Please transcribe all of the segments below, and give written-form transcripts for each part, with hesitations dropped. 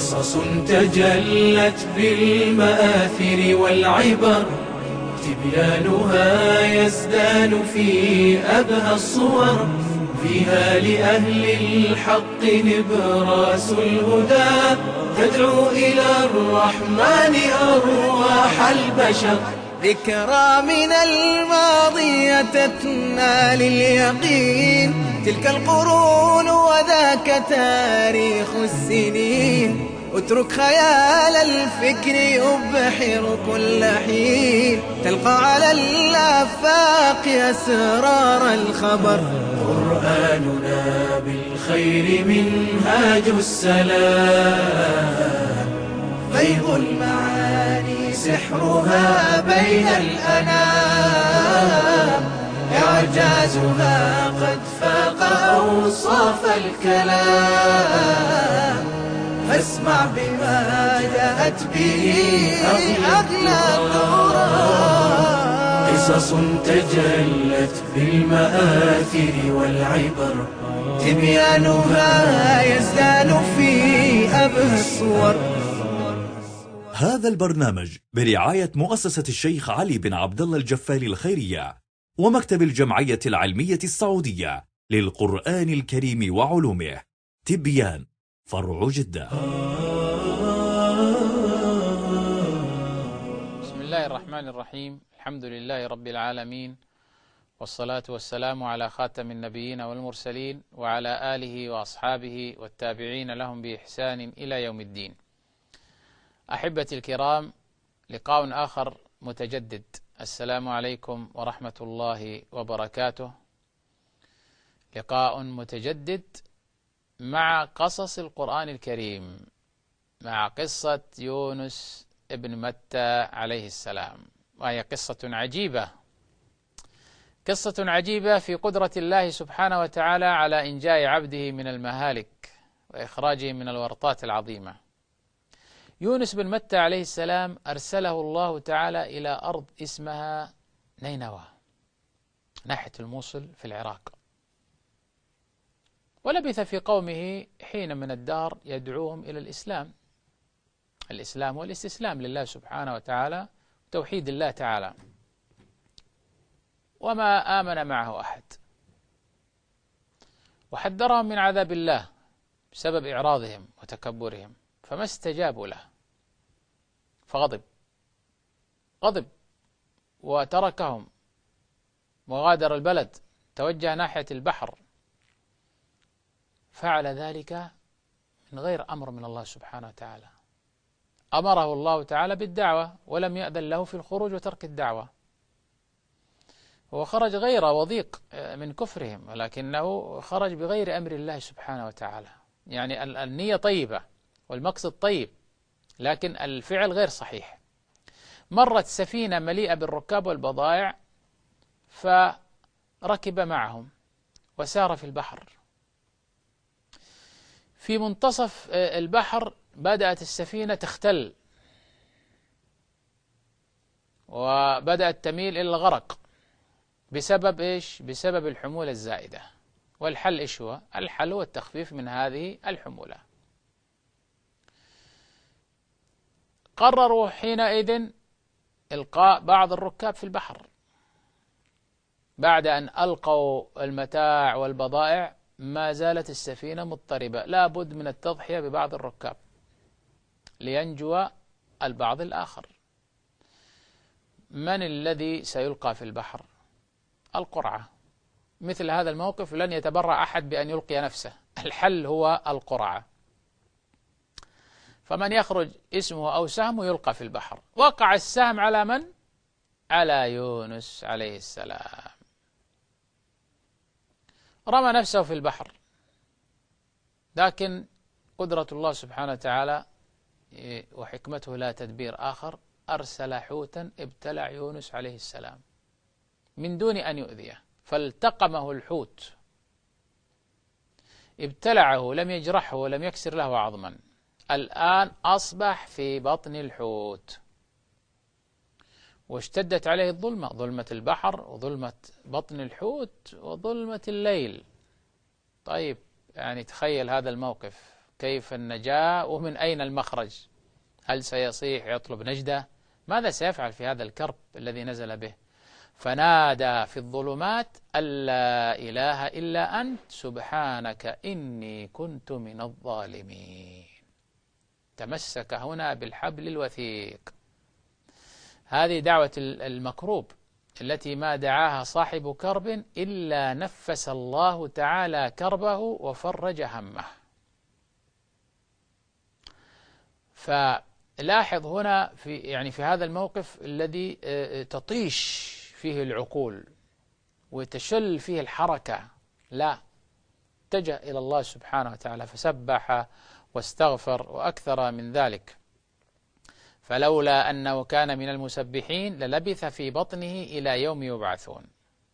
قصص تجلت بالمآثر والعبر، تبيانها يزدان في أبهى الصور، فيها لأهل الحق نبراس الهدى، تدعو إلى الرحمن أرواح البشر. ذكرى من الماضي تتنا لليقين، تلك القرون وذاك تاريخ السنين، اترك خيال الفكر يبحر كل حين، تلقى على الآفاق أسرار الخبر. قرآننا بالخير منهاج السلام، فيض المعاني سحرها بين الأنام، إعجازها قد فاق أوصاف الكلام، فاسمع بما جاءت به أغلى الدرر. قصص تجلت بالمآثر والعبر، تبيانها يزدان في أبهى الصور. هذا البرنامج برعاية مؤسسة الشيخ علي بن عبد الله الجفاري الخيرية ومكتب الجمعية العلمية السعودية للقرآن الكريم وعلومه. تبيان فرع جدة. بسم الله الرحمن الرحيم. الحمد لله رب العالمين، والصلاة والسلام على خاتم النبيين والمرسلين، وعلى آله وأصحابه والتابعين لهم بإحسان إلى يوم الدين. أحبتي الكرام، لقاء آخر متجدد. السلام عليكم ورحمة الله وبركاته. لقاء متجدد مع قصص القرآن الكريم، مع قصة يونس ابن متى عليه السلام، وهي قصة عجيبة، قصة عجيبة في قدرة الله سبحانه وتعالى على إنجاء عبده من المهالك وإخراجه من الورطات العظيمة. يونس بن متى عليه السلام أرسله الله تعالى إلى أرض اسمها نينوى ناحية الموصل في العراق، ولبث في قومه حين من الدهر يدعوهم إلى الإسلام والاستسلام لله سبحانه وتعالى، توحيد الله تعالى، وما آمن معه أحد، وحذرهم من عذاب الله بسبب إعراضهم وتكبرهم، فما استجابوا له، فغضب وتركهم وغادر البلد، توجه ناحية البحر، فعل ذلك من غير أمر من الله سبحانه وتعالى. أمره الله تعالى بالدعوة ولم يأذن له في الخروج وترك الدعوة، هو خرج غير وضيق من كفرهم، ولكنه خرج بغير أمر الله سبحانه وتعالى. يعني النية طيبة والمقصد طيب، لكن الفعل غير صحيح. مرت سفينة مليئة بالركاب والبضائع، فركب معهم وسار في البحر. في منتصف البحر بدأت السفينة تختل وبدأت تميل إلى الغرق. بسبب إيش؟ بسبب الحمولة الزائدة. والحل إيش هو؟ الحل هو التخفيف من هذه الحمولة. قرروا حينئذ إلقاء بعض الركاب في البحر. بعد أن ألقوا المتاع والبضائع ما زالت السفينة مضطربة، لا بد من التضحية ببعض الركاب لينجو البعض الآخر. من الذي سيلقى في البحر؟ القرعة. مثل هذا الموقف لن يتبرع أحد بأن يلقي نفسه، الحل هو القرعة. فمن يخرج اسمه أو سهمه يلقى في البحر. وقع السهم على من؟ على يونس عليه السلام. رمى نفسه في البحر، لكن قدرة الله سبحانه وتعالى وحكمته لا تدبير آخر، أرسل حوتا ابتلع يونس عليه السلام من دون أن يؤذيه، فالتقمه الحوت، ابتلعه، لم يجرحه ولم يكسر له عظما. الآن أصبح في بطن الحوت، واشتدت عليه الظلمة، ظلمة البحر وظلمة بطن الحوت وظلمة الليل. طيب، يعني تخيل هذا الموقف، كيف النجاة ومن أين المخرج؟ هل سيصيح يطلب نجدة؟ ماذا سيفعل في هذا الكرب الذي نزل به؟ فنادى في الظلمات أن لا إله إلا أنت سبحانك إني كنت من الظالمين. تمسك هنا بالحبل الوثيق. هذه دعوة المكروب التي ما دعاها صاحب كرب إلا نفس الله تعالى كربه وفرج همه. فلاحظ هنا في هذا الموقف الذي تطيش فيه العقول وتشل فيه الحركة، لا، اتجه إلى الله سبحانه وتعالى فسبح واستغفر وأكثر من ذلك. فلولا أنه كان من المسبحين للبث في بطنه إلى يوم يبعثون.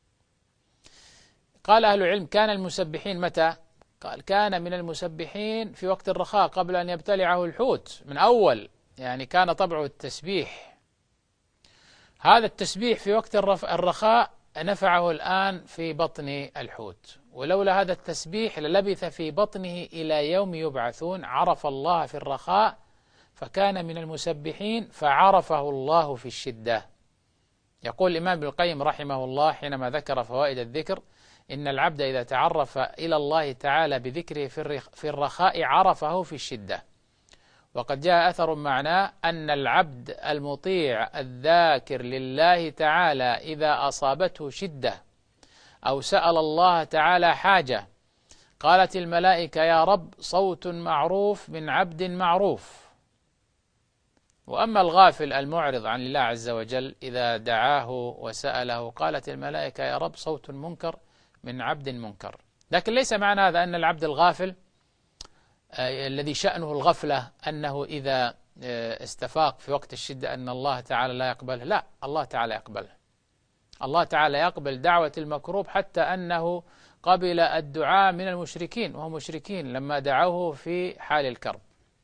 قال أهل العلم: كان المسبحين متى؟ قال: كان من المسبحين في وقت الرخاء قبل أن يبتلعه الحوت من أول، يعني كان طبعه التسبيح. هذا التسبيح في وقت الرخاء نفعه الآن في بطن الحوت، ولولا هذا التسبيح للبث في بطنه إلى يوم يبعثون. عرف الله في الرخاء فكان من المسبحين فعرفه الله في الشدة. يقول الإمام ابن القيم رحمه الله حينما ذكر فوائد الذكر: إن العبد إذا تعرف إلى الله تعالى بذكره في الرخاء عرفه في الشدة. وقد جاء أثر معناه أن العبد المطيع الذاكر لله تعالى إذا أصابته شدة أو سأل الله تعالى حاجة قالت الملائكة: يا رب صوت معروف من عبد معروف. وأما الغافل المعرض عن الله عز وجل إذا دعاه وسأله قالت الملائكة: يا رب صوت منكر من عبد منكر. لكن ليس معنى هذا أن العبد الغافل الذي شأنه الغفلة أنه إذا استفاق في وقت الشدة أن الله تعالى لا يقبله. لا، الله تعالى يقبله. الله تعالى يقبل دعوة المكروب، حتى أنه قبل الدعاء من المشركين، وهم مشركين لما دعوه في حال الكرب.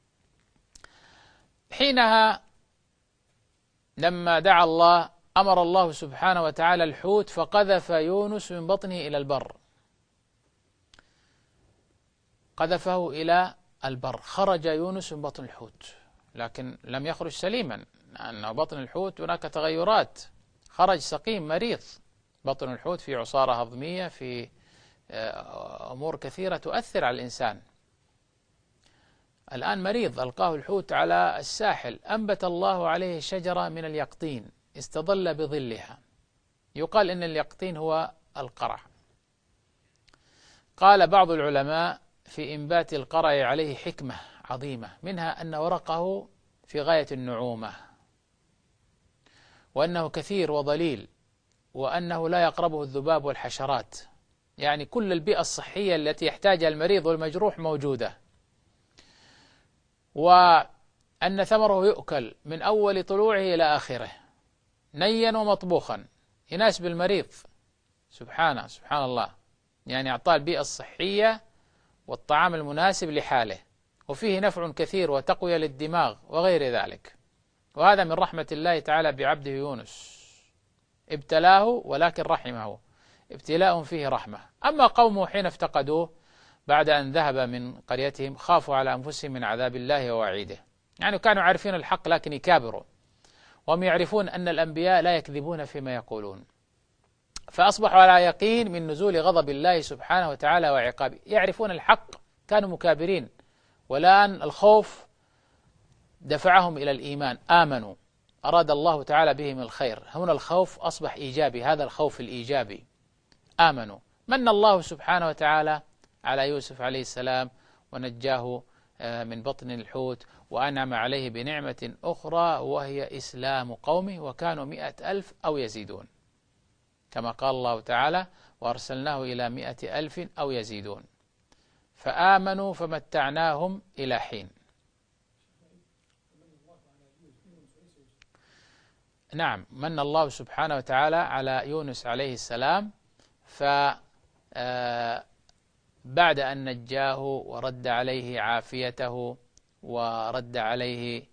حينها لما دعا الله أمر الله سبحانه وتعالى الحوت فقذف يونس من بطنه إلى البر، قذفه إلى البر. خرج يونس من بطن الحوت، لكن لم يخرج سليما، لأنه بطن الحوت هناك تغيرات. خرج سقيم مريض. بطن الحوت في عصارة هضمية، في أمور كثيرة تؤثر على الإنسان. الآن مريض، ألقاه الحوت على الساحل، أنبت الله عليه شجرة من اليقطين استظل بظلها. يقال إن اليقطين هو القرع. قال بعض العلماء في إنبات القرع عليه حكمة عظيمة، منها أن ورقه في غاية النعومة، وأنه كثير وظليل، وأنه لا يقربه الذباب والحشرات، يعني كل البيئة الصحية التي يحتاجها المريض والمجروح موجودة. وأن ثمره يؤكل من أول طلوعه إلى آخره نيا ومطبوخا، يناسب المريض. سبحان الله، يعني أعطاه البيئة الصحية والطعام المناسب لحاله، وفيه نفع كثير وتقوية للدماغ وغير ذلك. وهذا من رحمة الله تعالى بعبده يونس، ابتلاه ولكن رحمه، ابتلاء فيه رحمة. أما قومه حين افتقدوه بعد أن ذهب من قريتهم خافوا على أنفسهم من عذاب الله ووعيده، يعني كانوا عارفين الحق لكن يكابروا، وهم يعرفون أن الأنبياء لا يكذبون فيما يقولون، فأصبحوا على يقين من نزول غضب الله سبحانه وتعالى وعقابه. يعرفون الحق، كانوا مكابرين، والآن الخوف دفعهم إلى الإيمان، آمنوا، أراد الله تعالى بهم الخير. هنا الخوف أصبح إيجابي، هذا الخوف الإيجابي. آمنوا، من الله سبحانه وتعالى على يوسف عليه السلام ونجاه من بطن الحوت، وأنعم عليه بنعمة أخرى وهي إسلام قومه، وكانوا 100,000 أو يزيدون، كما قال الله تعالى: وأرسلناه إلى 100,000 أو يزيدون، فآمنوا فمتعناهم إلى حين. نعم، من الله سبحانه وتعالى على يونس عليه السلام، بعد أن نجاه ورد عليه عافيته ورد عليه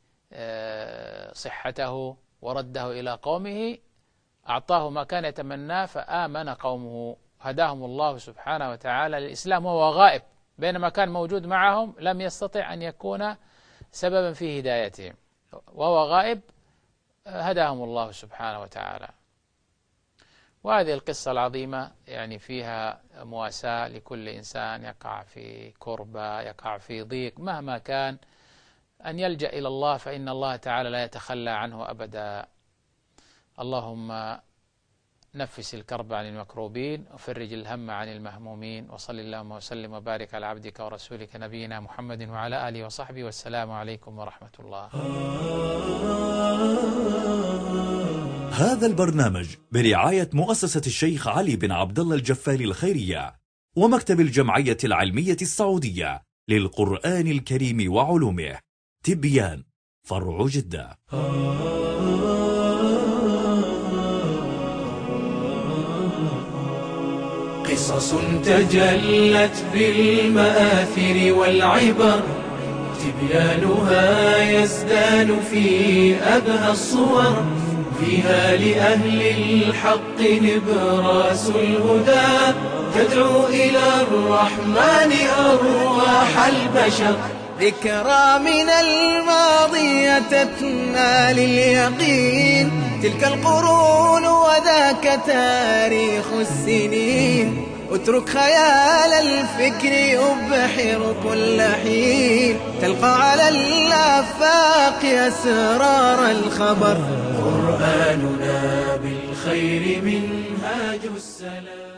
صحته ورده إلى قومه، أعطاه ما كان يتمناه فآمن قومه، هداهم الله سبحانه وتعالى للإسلام وهو غائب بينما كان موجود معهم لم يستطع أن يكون سببا في هدايتهم، وهو غائب هداهم الله سبحانه وتعالى. وهذه القصة العظيمة يعني فيها مواساة لكل إنسان يقع في كربة، يقع في ضيق مهما كان، أن يلجأ إلى الله، فإن الله تعالى لا يتخلى عنه أبدا. اللهم نفس الكرب عن المكروبين وفرج الهم عن المهمومين، وصل اللهم وسلم وبارك على عبدك ورسولك نبينا محمد وعلى آله وصحبه، والسلام عليكم ورحمة الله. هذا البرنامج برعاية مؤسسة الشيخ علي بن عبد الله الجفالي الخيرية ومكتب الجمعية العلمية السعودية للقرآن الكريم وعلومه، تبيان، فرع جدة. قصص تجلت بالمآثر والعبر، تبيانها يزدان في أبهى الصور، فيها لأهل الحق نبراس الهدى، تدعو إلى الرحمن أرواح البشر. ذكرى من الماضي تتنا لليقين، تلك القرون وذاك تاريخ السنين، اترك خيال الفكر يبحر كل حين، تلقى على الآفاق أسرار الخبر. قرآننا بالخير منهاج السلام.